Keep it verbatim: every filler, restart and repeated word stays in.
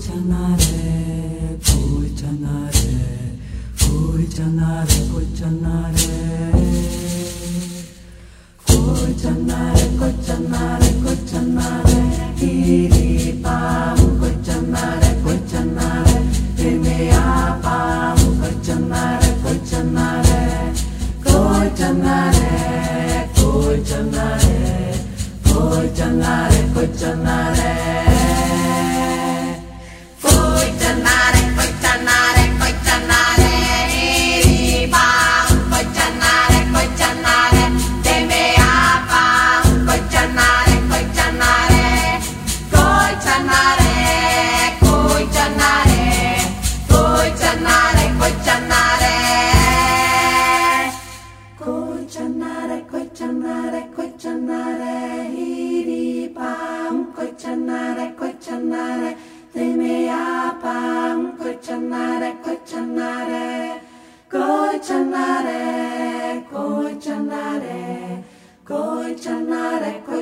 Kuchanare, kuchanare, kuchanare, kuchanare, kuchanare, kuchanare, kuchanare, iri pam, kuchanare, kuchanare, dimea pam, kuchanare, kuchanare, kuchanare, kuchanare, kuchanare, kuchanare. Kuchanare, kuchanare, kuchanare, iri pam, kuchanare, kuchanare, dimea pam, kuchanare, kuchanare, kuchanare, kuchanare, kuchanare, kuchanare.